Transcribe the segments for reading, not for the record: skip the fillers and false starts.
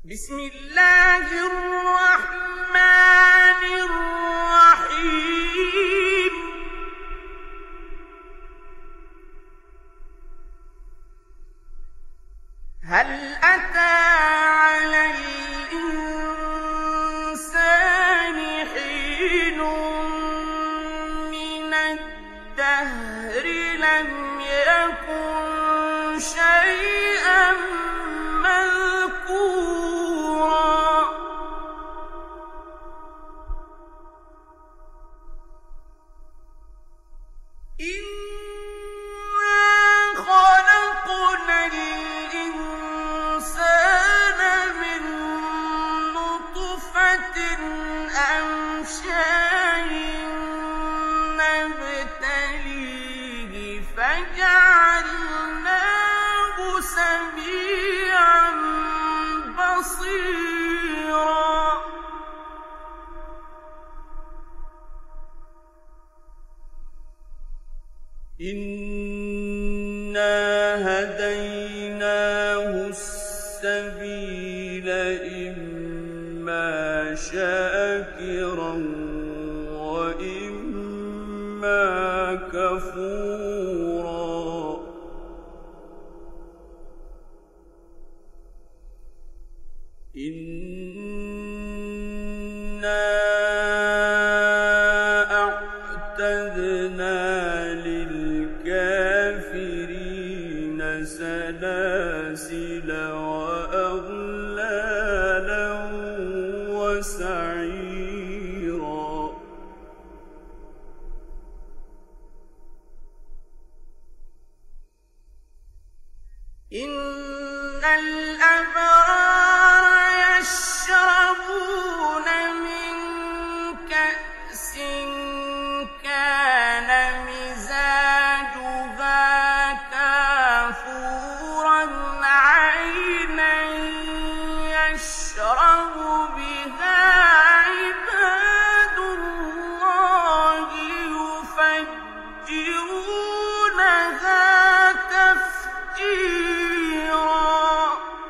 بسم الله الرحمن الرحيم هل أتى على الإنسان حين من الدهر لم يكن شيئا مذكورا إنا خلقنا الإنسان من نطفة أمشاج نبتليه فجعلناه سميعا بصيرا إنا هديناه السبيل إما شاكرا وإما كفورا إنا أعتدنا للكافرين سلاسل وأغلالا وسعيرا إن الأبرار يشربون من كأس كان مزاجها كافورا عينا يشرب بها عباد الله يفجرونها تفجيرا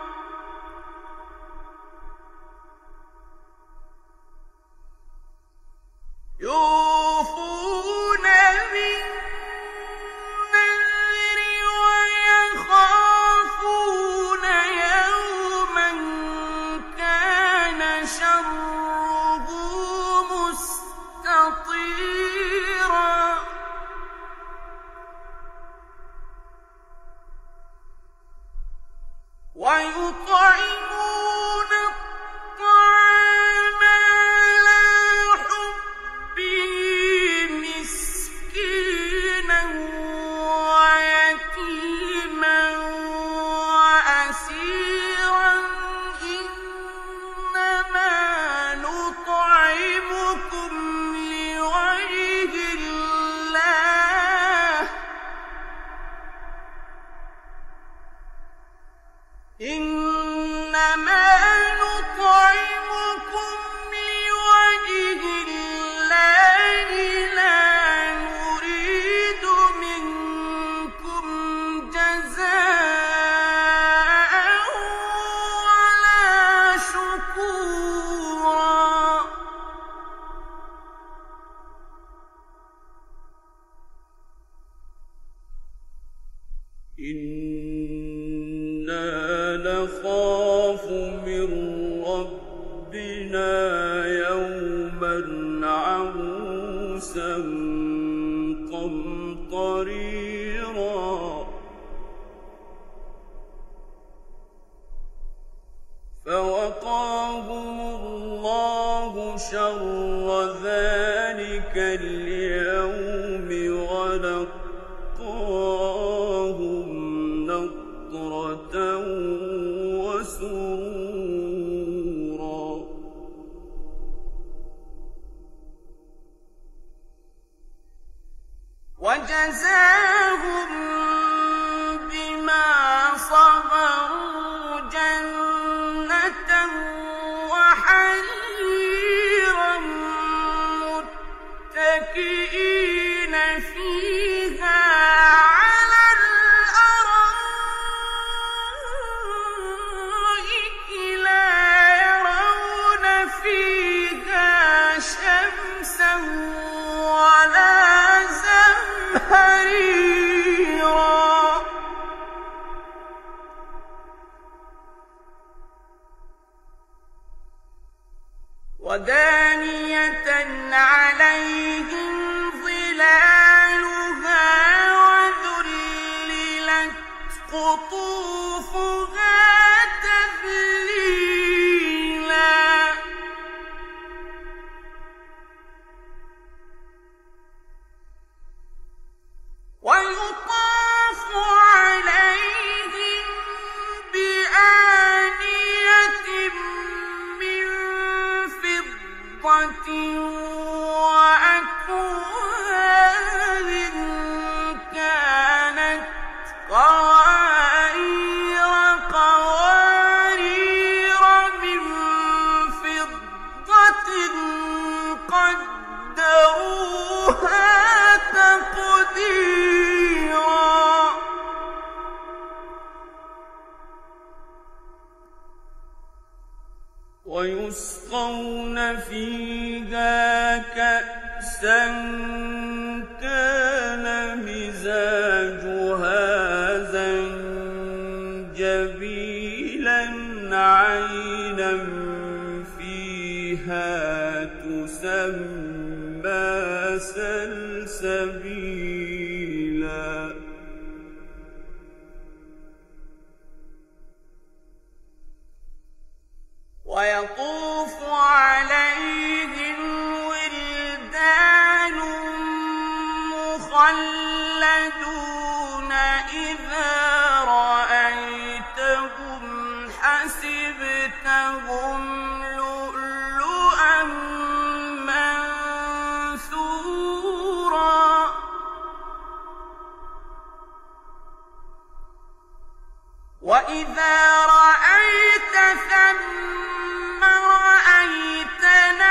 يوفون بالنذر ويخافون يوما كان شره مستطيرا ويطعمون الطعام على حبه مسكينا ويتيما وأسيرا إنما نطعمكم لوجه الله إنما نطعمكم لوجه الله لا نريد منكم جزاء ولا شكورا إنا نخاف من ربنا يوما عبوسا قمطريرا فوقاهم الله شر ذلك اليوم ولقاهم نضرة وسرورا وجزاهم بما صبروا جنة وحريرا متكئين فيها على الأرائك لا ودانية عليهم ظلالها وذللت قطوفها تذليلا ويطاف عليهم بآنية من فضة وأكواب كانت قوارير من فضة قدروها تقديرا ويسقون فيها كأسا كان مزاجها زنجبيلا عينا فيها تسمى سلسبيلا ويطوف عليهم ولدان مخلدون إذا رأيتهم حسبتهم لؤلؤا منثورا وإذا رأيت ثم رأيت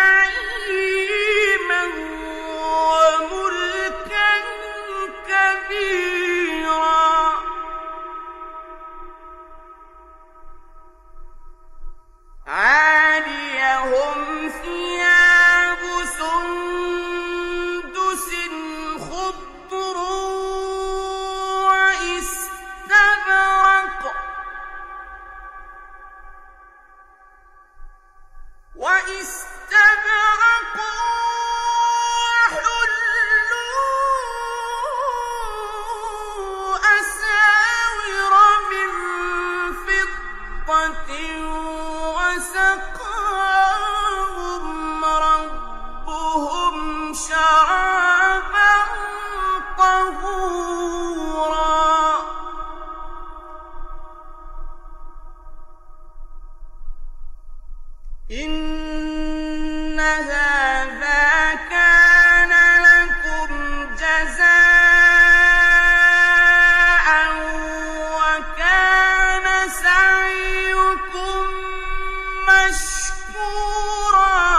نعيما وملكا كبيرا عاليهم ثياب سندس خضر واستبرق وحلوا أساور من فضة وسقاهم ربهم شرابا طهورا إن هذا كان لكم جزاء وكان سعيكم مشكورا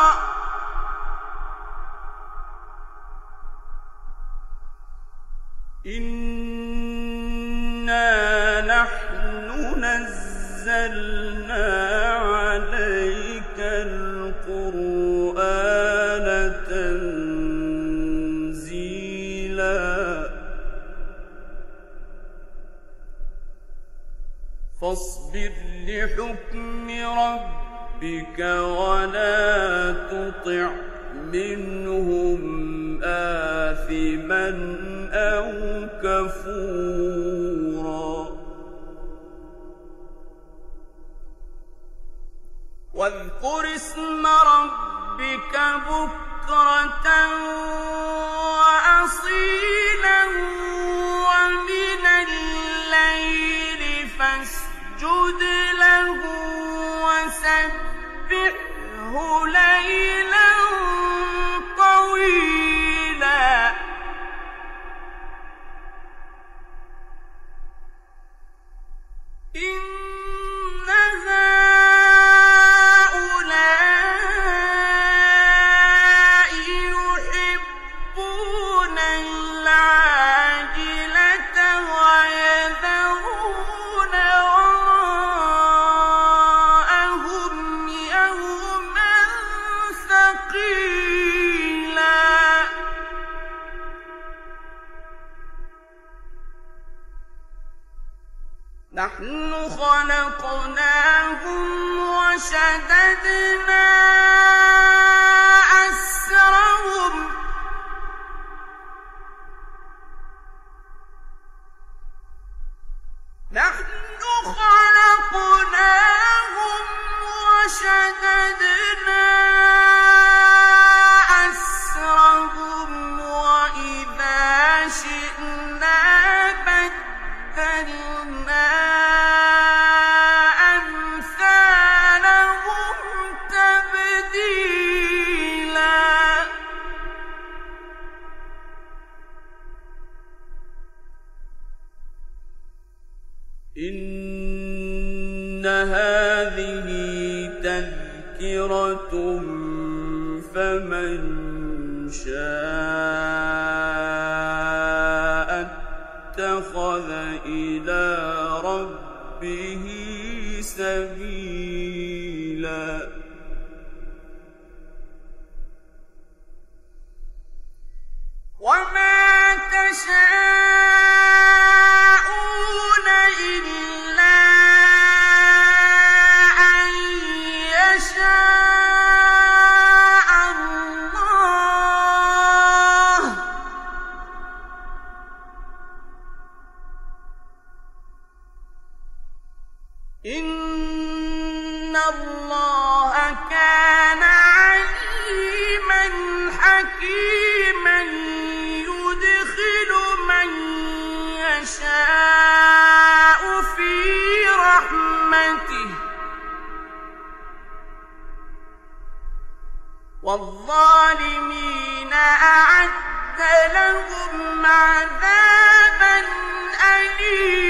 إنا نحن نزلنا عليك القرآن تنزيلا فاصبر لحكم ربك ولا تطع منهم آثما أو كفورا واذكر اسم ربك بكرة وأصيلا ومن الليل فاسجد له وسبحه ليلا طويلا إن هؤلاء يحبون العاجلة ويذرون وراءهم يوما ثقيلا نحن خلقناهم وشددنا تذكرة فمن شاء اتخذ إلى ربه سبيلا وما تشاءون إلا أن يشاء الله إن الله كان عليما حكيما يدخل من يشاء في رحمته والظالمين أعد لهم عذابا أليما